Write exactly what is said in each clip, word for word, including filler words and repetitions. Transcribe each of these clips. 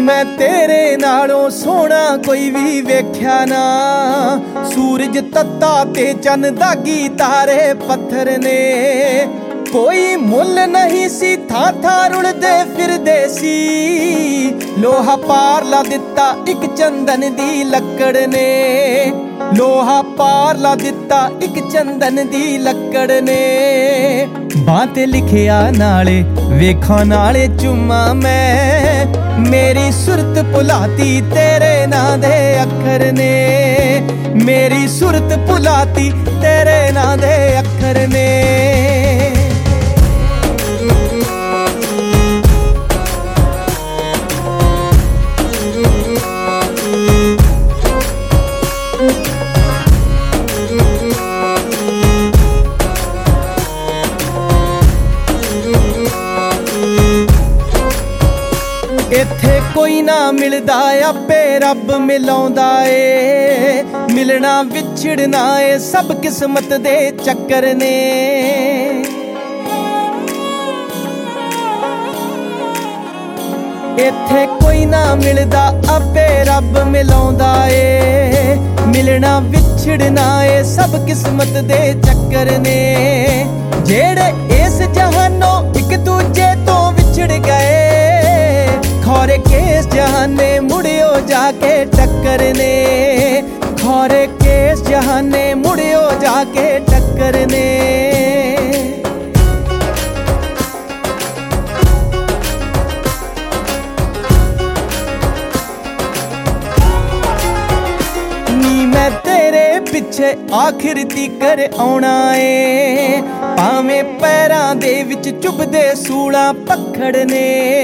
मैं तेरे नालों सोहना कोई भी वेख्या ना। सूरज तत्ता ते चन दागी तारे पत्थर ने। कोई मुल नहीं सी था था रुलदे फिरदे सी। लोहा पार ला दिता एक चंदन दी लकड़ ने। लोहा पार ला दिता एक चंदन दी लकड़ ने। बां ते लिखिया नाले वेखां नाले चुम्मा मैं। मेरी सुरत भुलाती तेरे नां दे अखर ने। मेरी सुरत भुलाती तेरे नां दे अखर ने। इत्थे कोई ना मिलदा आपे रब मिलाउंदा ए। मिलना विछड़ना ए सब किस्मत दे चक्कर ने। इत्थे कोई ना मिलदा आपे रब मिलाउंदा ए। मिलना विछड़ना ए सब किस्मत दे चक्कर ने। जेड़े इस जहानों एक दूजे तो विछड़ गए। खौरे केस जहाने मुड़ियो जाके टक्कर ने। खौरे केस जहाने मुड़ियो जाके टक्कर ने। नी मैं तेरे पिछे आखिर तीकर आउणा ए। भावें पैरां दे विच चुभदे सूला पखड़ ने।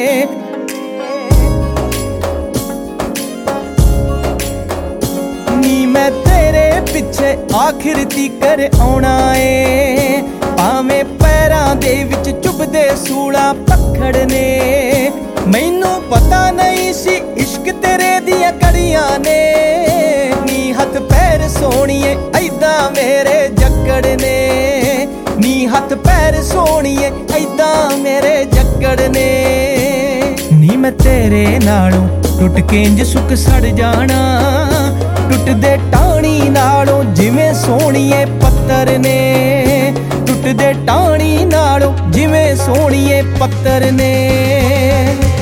मैं तेरे पिछे आखिर तीकर आउणा ए। भावें पैरां दे विच चुभदे सूला पखड़ ने। मैनू पता नहीं सी इश्क तेरे दियां कड़ियां ने। नी हथ पैर सोहणीए ऐदां मेरे जक्कड़ ने। नी हथ पैर सोहणीए ऐदां मेरे जक्कड़ ने। नी मैं तेरे नालों टुट के इंज सुक सड़ जाना। टुटदे टाणी नालों जिवें सोहणीए पत्तर ने। टुटदे टाणी नालों जिवें सोहणीए पत्तर ने।